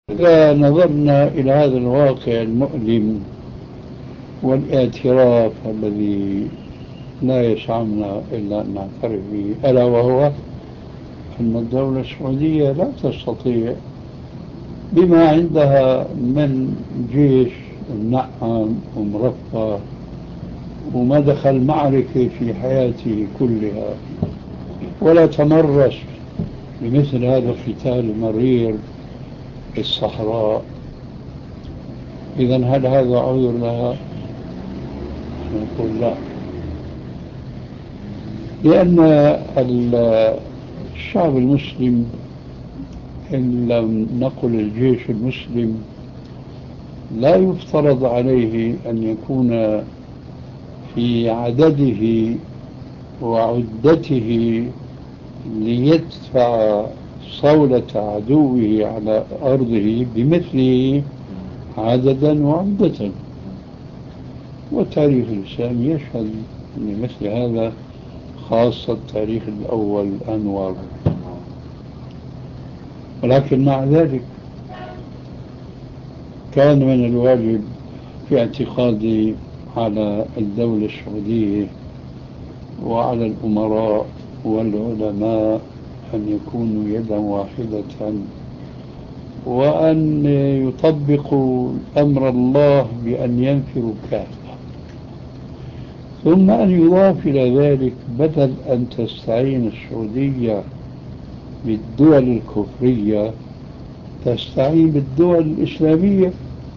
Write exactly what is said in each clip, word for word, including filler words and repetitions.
إذا نظرنا إلى هذا الواقع المؤلم والاعتراف الذي لا يسعنا إلا أن نعترف به، ألا وهو أن الدولة السعودية لا تستطيع بما عندها من جيش منعم ومرفه وما دخل معركة في حياته كلها ولا تمرس بمثل هذا القتال المرير في الصحراء، إذا هل هذا عذر لها؟ نقول لا، لأن الشعب المسلم، إن لم نقل الجيش المسلم، لا يفترض عليه أن يكون في عدده وعدته ليدفع صولة عدوه على أرضه بمثله عددا وعدة، والتاريخ الإسلامي يشهد لمثل هذا، خاصة التاريخ الأول الأنور. ولكن مع ذلك كان من الواجب في اعتقادي على الدولة السعودية وعلى الأمراء والعلماء أن يكونوا يدا واحدة، وأن يطبقوا أمر الله بأن ينفروا كافة، ثم أن يضاف إلى ذلك بدل أن تستعين السعودية بالدول الكفرية تستعين بالدول الإسلامية.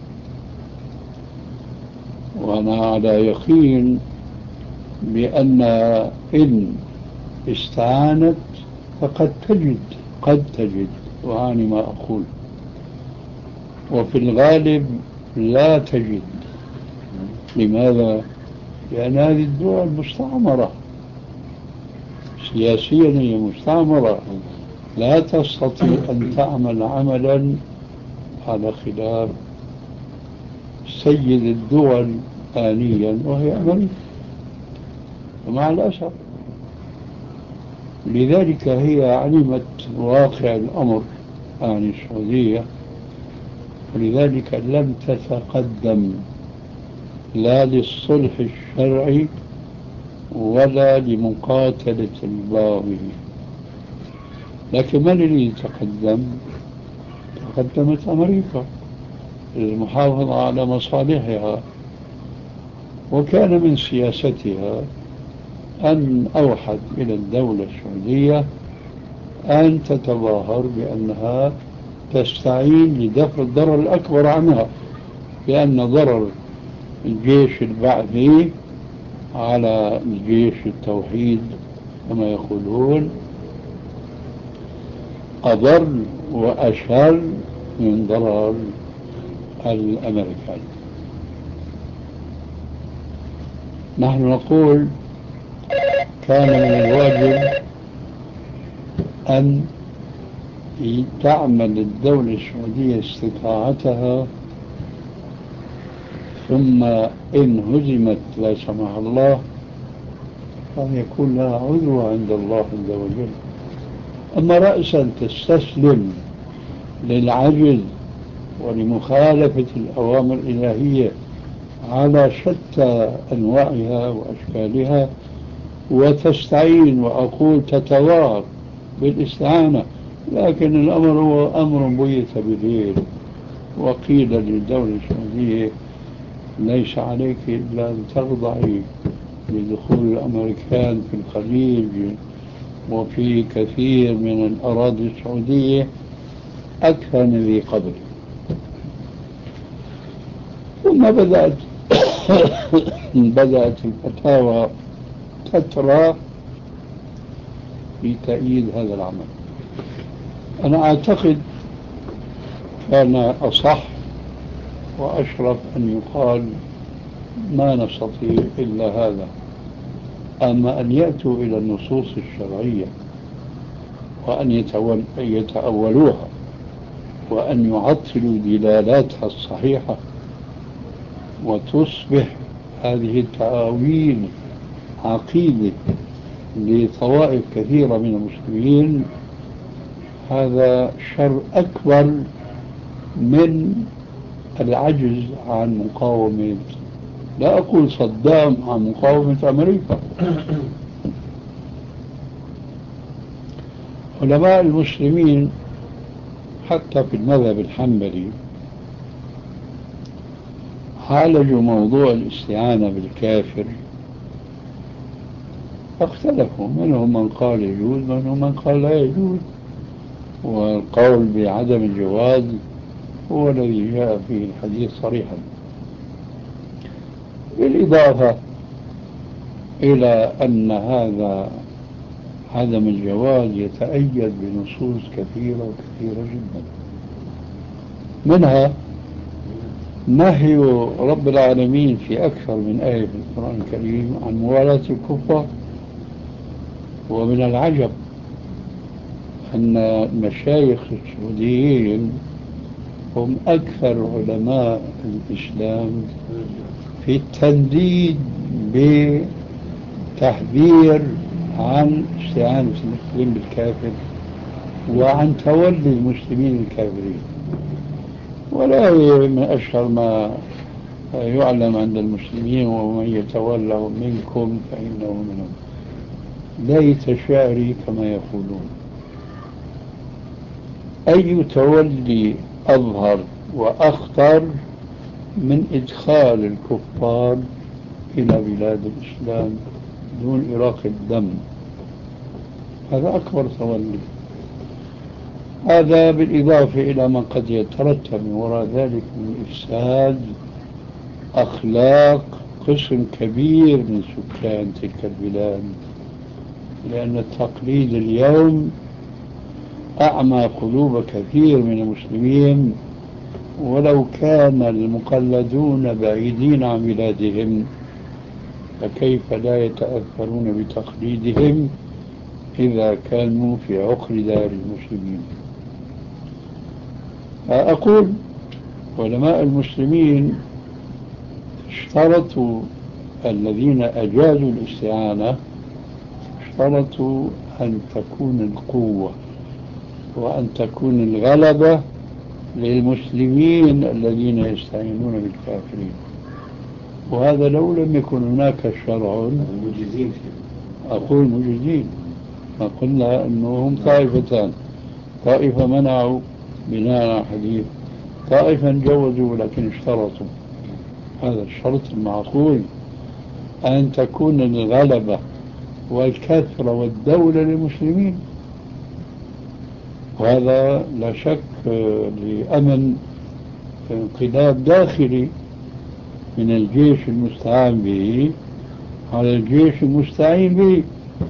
وأنا على يقين بأن إن استعانت فقد تجد قد تجد وأعني ما أقول، وفي الغالب لا تجد. لماذا؟ لأن هذه الدول مستعمرة سياسيا، هي مستعمرة، لا تستطيع أن تعمل عملا على خلاف سيد الدول آنيا وهي أمريكا، ومع الأسف لذلك هي علمت واقع الأمر عن السعودية، ولذلك لم تتقدم لا للصلح الشرعي ولا لمقاتلة الباغي. لكن من الذي تقدم؟ تقدمت أمريكا للمحافظة على مصالحها، وكان من سياستها أن أوحد إلى الدولة السعودية أن تتظاهر بأنها تستعين لدفع الضرر الأكبر عنها، لأن ضرر الجيش البعثي على الجيش التوحيد كما يقولون أضر وأشر من ضرر الأمريكان. نحن نقول كان من الواجب أن تعمل الدولة السعودية استطاعتها، ثم إن هزمت لا سمح الله أن يكون لها عذر عند الله عز وجل. أما رأسا تستسلم للعجز ولمخالفة الأوامر الإلهية على شتى أنواعها وأشكالها، وتستعين وأقول تتظاهر بالاستعانة، لكن الأمر هو أمر بيت بغير، وقيل للدولة السعودية ليس عليك إلا أن تخضعي لدخول الأمريكان في الخليج وفي كثير من الأراضي السعودية أكثر من ذي قبل. ثم بدأت بدأت الفتاوى تترى في تأييد هذا العمل. أنا أعتقد كان أصح وأشرف أن يقال ما نستطيع إلا هذا. أما أن يأتوا إلى النصوص الشرعية وأن يتأولوها وأن يعطلوا دلالاتها الصحيحة، وتصبح هذه التأويل عقيدة لطوائف كثيرة من المسلمين، هذا شر أكبر من العجز عن مقاومة، لا أقول صدام، عن مقاومة أمريكا. علماء المسلمين حتى في المذهب الحنبلي عالجوا موضوع الاستعانة بالكافر، فاختلفوا، منهم من قال يجوز، منهم من قال لا يجوز، والقول بعدم الجواز هو الذي جاء فيه الحديث صريحا، بالإضافة إلى أن هذا عدم الجواز يتأيد بنصوص كثيرة وكثيرة جدا، منها نهي رب العالمين في أكثر من آية في القرآن الكريم عن موالاة الكفار. ومن العجب أن المشايخ السعوديين هم أكثر علماء الإسلام في التنديد بتحذير عن استعانة المسلمين بالكافر وعن تولي المسلمين الكافرين. ولا من أشهر ما يعلم عند المسلمين ومن يتولهم منكم فإنه منهم، ليت شعري كما يقولون. أي تولي أظهر وأخطر من إدخال الكفار إلى بلاد الإسلام دون إراق الدم؟ هذا أكبر تولي. هذا بالإضافة إلى ما قد يترتب من وراء ذلك من إفساد أخلاق قسم كبير من سكان تلك البلاد، لأن التقليد اليوم أعمى قلوب كثير من المسلمين، ولو كان المقلدون بعيدين عن بلادهم فكيف لا يتأثرون بتقليدهم إذا كانوا في عقر دار المسلمين؟ أقول علماء المسلمين اشترطوا، الذين أجازوا الاستعانة اشترطوا أن تكون القوة وأن تكون الغلبة للمسلمين الذين يستعينون بالكافرين. وهذا لو لم يكن هناك شرع مجزين، أقول مجزين، ما قلنا أنهم طائفتان، طائفة منعوا بناء على حديث، طائفة جوزوا لكن اشترطوا. هذا الشرط المعقول، أن تكون الغلبة والكثرة والدولة للمسلمين، وهذا لا شك لأمن انقلاب داخلي من الجيش المستعان به على الجيش المستعين به.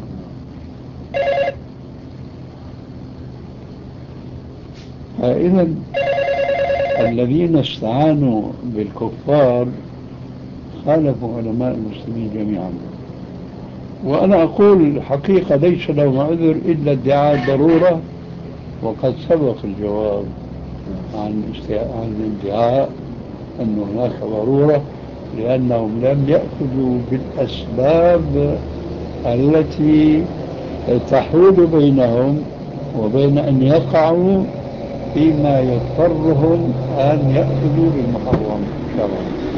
فإذا الذين استعانوا بالكفار خالفوا علماء المسلمين جميعا. وأنا أقول الحقيقة ليس لهم عذر إلا ادعاء الضرورة، وقد سبق الجواب عن عن ادعاء أن هناك ضرورة، لأنهم لم يأخذوا بالأسباب التي تحول بينهم وبين أن يقعوا فيما يضطرهم أن يأخذوا بالمحرم شرعا.